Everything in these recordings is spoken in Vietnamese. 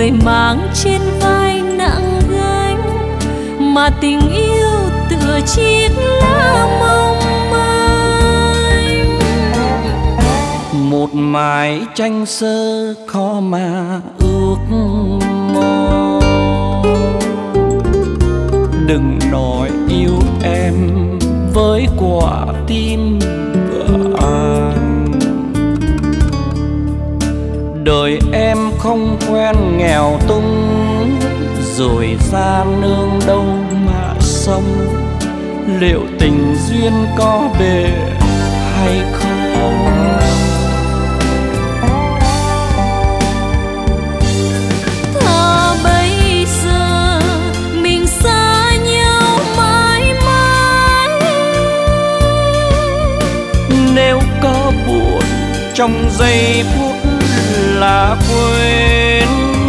đời mang trên vai nặng gánh, mà tình yêu tựa chiếc lá mong manh. Một mái tranh sơ khó mà ước mơ, đừng nói yêu em với quả tim vàng. Đời em không quen nghèo túng, rồi ra nương đâu mà sống. Liệu tình duyên có bền hay không? Thà bây giờ mình xa nhau mãi mãi. Nếu có buồn trong giây phút là quên,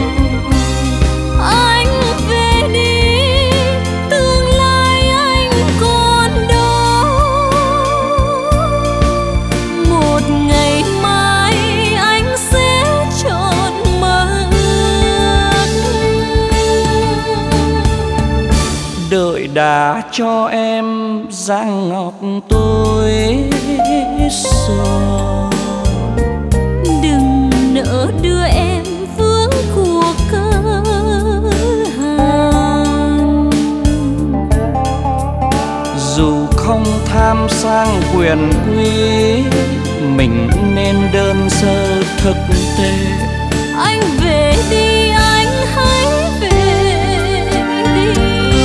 anh về đi, tương lai anh còn đó. Một ngày mai anh sẽ trọn mơ ước. đời đã cho em dáng ngọc tôi son. Đừng nỡ đưa em vướng cuộc cơ hàn. Dù không tham sang quyền quý, mình nên đơn sơ thực tế. Anh về đi, anh hãy về đi.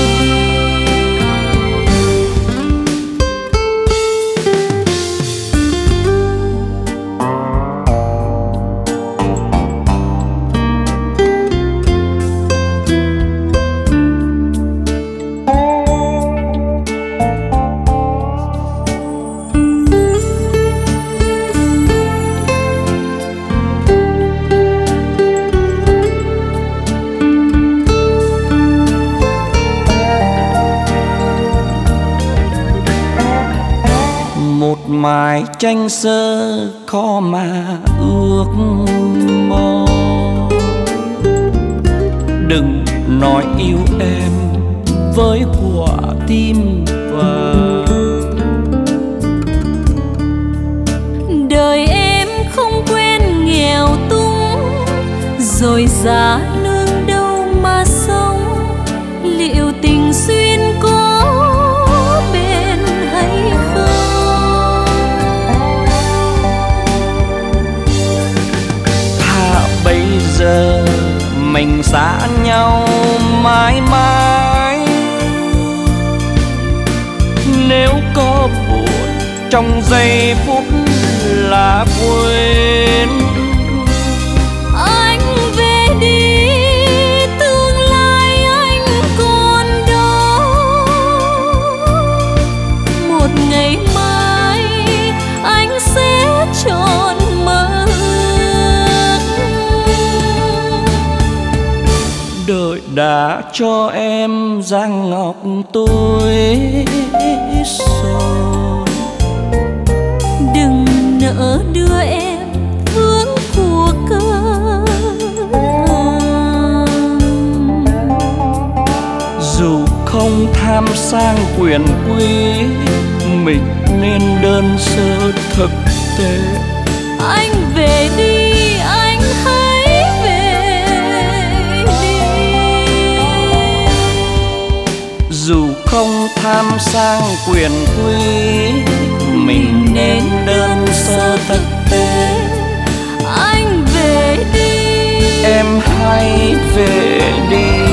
Một mái tranh sơ khó mà ước mơ, đừng nói yêu em với quả tim vàng. Đời em không quen nghèo túng, rồi giá nương đâu mà sống. Liệu tình duyên có bền hay không? Thà bây giờ mình xa nhau mãi mãi. Nếu có buồn trong giây phút là quên, Anh về đi, tương lai anh còn đó. Một ngày mai anh sẽ trọn mơ ước. đời đã cho em dáng ngọc tôi son. Đừng nỡ đưa em vướng cuộc cơ hàn. Dù không tham sang quyền quý, mình nên đơn sơ thực tế. Anh về đi, anh hãy về đi. Dù không tham sang quyền quý, mình nên đơn sơ thực tế. Anh về đi, Em hãy về đi.